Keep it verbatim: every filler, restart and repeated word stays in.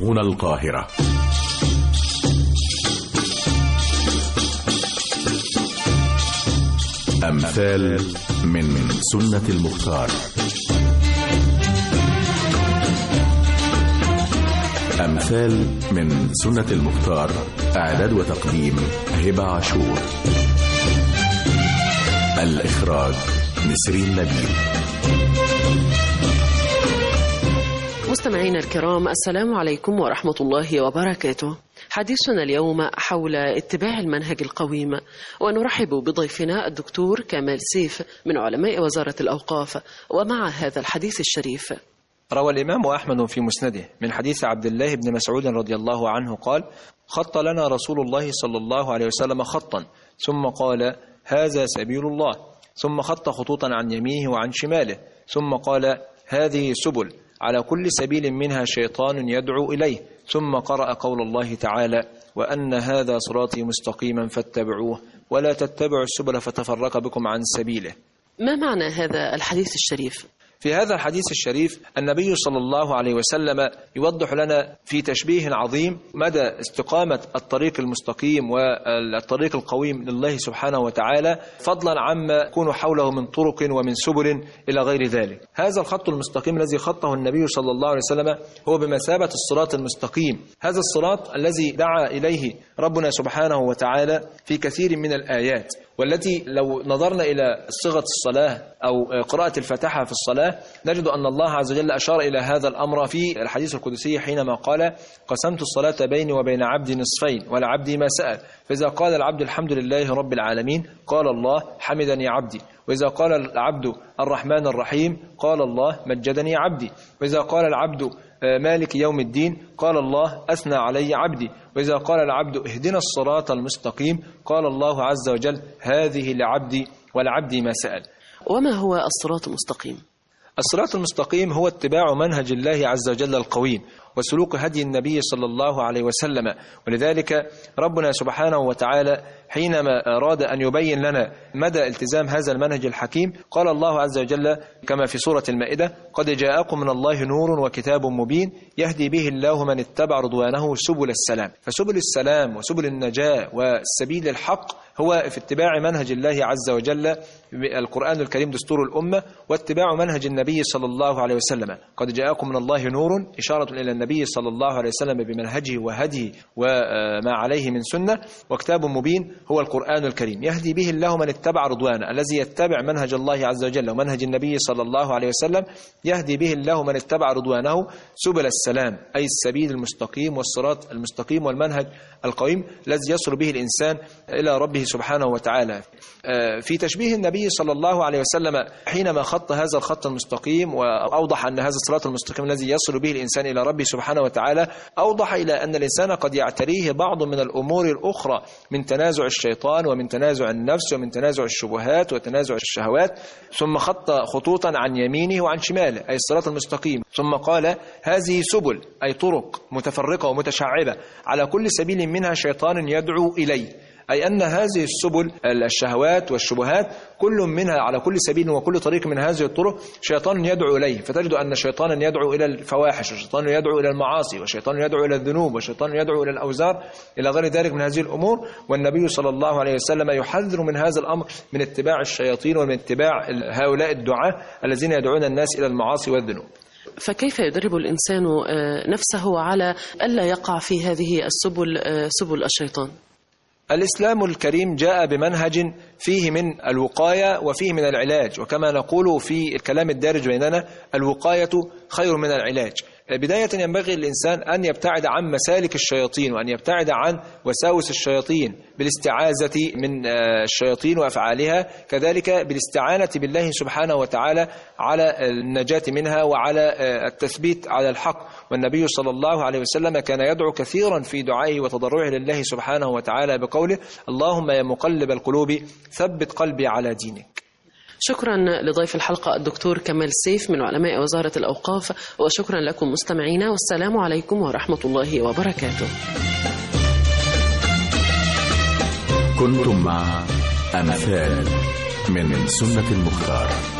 هنا القاهرة. أمثال من سنة المختار. أمثال من سنة المختار، إعداد وتقديم هبة عاشور، الإخراج نسرين نبيل. مستمعينا الكرام، السلام عليكم ورحمة الله وبركاته. حديثنا اليوم حول اتباع المنهج القويم، ونرحب بضيفنا الدكتور كمال سيف من علماء وزارة الأوقاف. ومع هذا الحديث الشريف، روى الإمام أحمد في مسنده من حديث عبد الله بن مسعود رضي الله عنه قال: خط لنا رسول الله صلى الله عليه وسلم خطا، ثم قال: هذا سبيل الله، ثم خط خطوطا عن يمينه وعن شماله، ثم قال: هذه سبل، على كل سبيل منها شيطان يدعو إليه، ثم قرأ قول الله تعالى: وأن هذا صراطي مستقيما فاتبعوه ولا تتبعوا السبل فتفرق بكم عن سبيله. ما معنى هذا الحديث الشريف؟ في هذا الحديث الشريف النبي صلى الله عليه وسلم يوضح لنا في تشبيه عظيم مدى استقامة الطريق المستقيم والطريق القويم لله سبحانه وتعالى، فضلا عما يكون حوله من طرق ومن سبل إلى غير ذلك. هذا الخط المستقيم الذي خطه النبي صلى الله عليه وسلم هو بمثابة الصراط المستقيم، هذا الصراط الذي دعا إليه ربنا سبحانه وتعالى في كثير من الآيات، والتي لو نظرنا إلى صيغة الصلاة أو قراءة الفاتحة في الصلاة نجد أن الله عز وجل أشار إلى هذا الأمر في الحديث القدسي حينما قال: قسمت الصلاة بيني وبين عبدي نصفين ولعبدي ما سأل، فإذا قال العبد الحمد لله رب العالمين قال الله حمدني عبدي، وإذا قال العبد الرحمن الرحيم قال الله مجدني عبدي، وإذا قال العبد مالك يوم الدين قال الله أثنى علي عبدي، وإذا قال العبد اهدنا الصراط المستقيم قال الله عز وجل هذه لعبدي ولعبدي ما سأل. وما هو الصراط المستقيم؟ الصراط المستقيم هو اتباع منهج الله عز وجل القويم وسلوك هدي النبي صلى الله عليه وسلم. ولذلك ربنا سبحانه وتعالى حينما أراد أن يبين لنا مدى التزام هذا المنهج الحكيم قال الله عز وجل كما في سورة المائدة: قد جاءكم من الله نور وكتاب مبين يهدي به الله من اتبع رضوانه سبل السلام. فسبل السلام وسبل النجاة والسبيل الحق هو في اتباع منهج الله عز وجل، القرآن الكريم دستور الأمة، واتباع منهج النبي صلى الله عليه وسلم. قد جاءكم من الله نور، إشارة إلى النبي صلى الله عليه وسلم بمنهجه وهديه وما عليه من سنة، وكتاب مبين هو القرآن الكريم يهدي به الله من اتبع رضوانه، الذي يتبع منهج الله عز وجل ومنهج النبي صلى الله عليه وسلم يهدي به الله من اتبع رضوانه سبل السلام، أي السبيل المستقيم والصراط المستقيم والمنهج القويم الذي يصل به الإنسان إلى ربه سبحانه وتعالى. في تشبيه النبي صلى الله عليه وسلم حينما خط هذا الخط المستقيم وأوضح أن هذا الصراط المستقيم الذي يصل به الإنسان إلى ربه سبحانه وتعالى، أوضح إلى أن الإنسان قد يعتريه بعض من الأمور الأخرى من تنازع الشيطان ومن تنازع النفس ومن تنازع الشبهات وتنازع الشهوات، ثم خط خطوطا عن يمينه وعن شماله أي الصراط المستقيم، ثم قال: هذه سبل، أي طرق متفرقة ومتشعبة، على كل سبيل منها شيطان يدعو إليه، أي أن هذه السبل الشهوات والشبهات كل منها على كل سبيل وكل طريق من هذه الطرق شيطان يدعو إليه، فتجد أن شيطانا يدعو إلى الفواحش، وشيطان يدعو إلى المعاصي، وشيطان يدعو إلى الذنوب، وشيطان يدعو إلى الأوزار إلى غير ذلك من هذه الأمور. والنبي صلى الله عليه وسلم يحذر من هذا الأمر، من اتباع الشياطين ومن اتباع هؤلاء الدعاة الذين يدعون الناس إلى المعاصي والذنوب. فكيف يدرب الإنسان نفسه على ألا يقع في هذه السبل، سبل الشيطان؟ الإسلام الكريم جاء بمنهج فيه من الوقاية وفيه من العلاج، وكما نقول في الكلام الدارج بيننا: الوقاية خير من العلاج. بداية ينبغي للإنسان أن يبتعد عن مسالك الشياطين وأن يبتعد عن وساوس الشياطين بالاستعاذة من الشياطين وأفعالها، كذلك بالاستعانة بالله سبحانه وتعالى على النجاة منها وعلى التثبيت على الحق. والنبي صلى الله عليه وسلم كان يدعو كثيرا في دعائه وتضرعه لله سبحانه وتعالى بقوله: اللهم يا مقلب القلوب ثبت قلبي على دينك. شكرا لضيف الحلقة الدكتور كمال سيف من علماء وزارة الأوقاف، وشكرا لكم مستمعينا، والسلام عليكم ورحمة الله وبركاته. كنتم مع أمثال من سنة المختار.